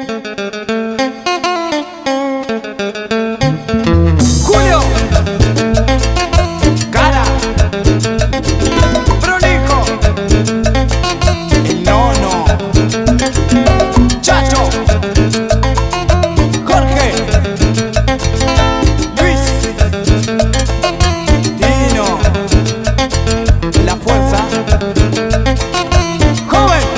Julio, Cara, Prolijo, el Nono, Chacho, Jorge, Luis, Tino, La Fuerza, Joven.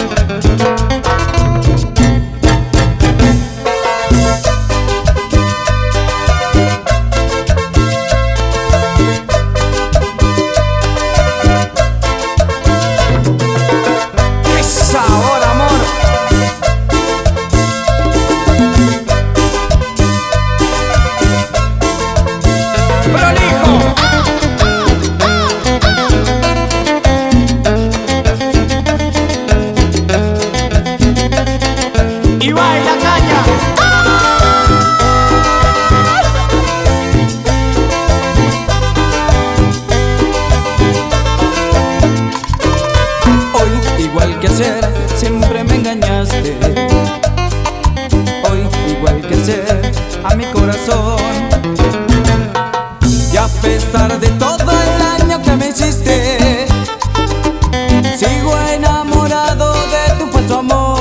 Sabor, amor. Prolijo. Y baila caña. Hoy, igual que ayer, siempre me engañaste. Hoy, igual que ayer, a mi corazón. Y a pesar de todo el daño que me hiciste, sigo enamorado de tu falso amor.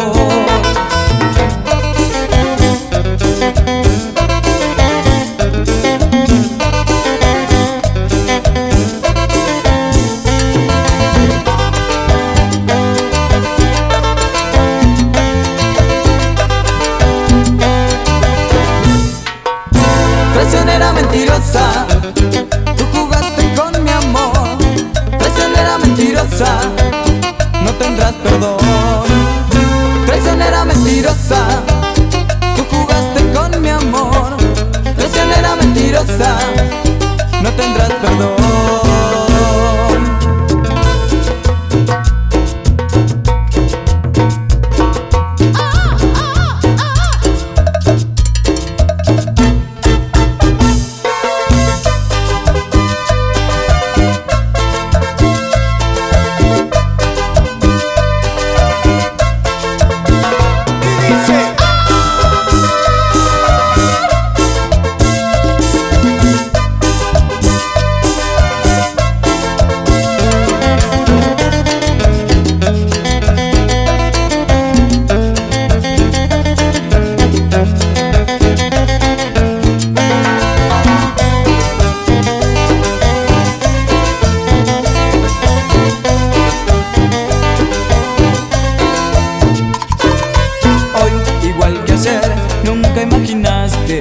Traicionera mentirosa, tú jugaste con mi amor. Traicionera mentirosa, no tendrás perdón. Traicionera mentirosa, tú jugaste con mi amor. Traicionera mentirosa, no tendrás perdón. Nunca imaginaste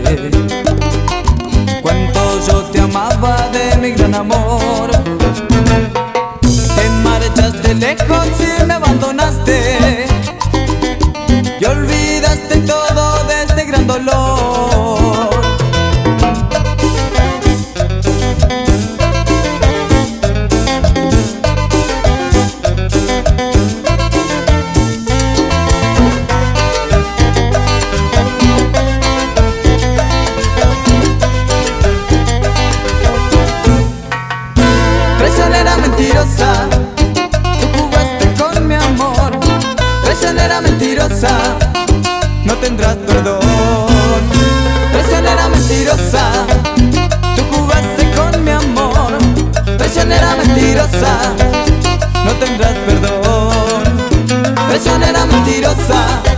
cuánto yo te amaba de mi gran amor. Te marchaste lejos y me abandonaste y olvidaste todo de este gran dolor. Traicionera mentirosa, tú jugaste con mi amor. Traicionera mentirosa, no tendrás perdón. Traicionera mentirosa, tú jugaste con mi amor. Traicionera mentirosa, no tendrás perdón. Traicionera mentirosa.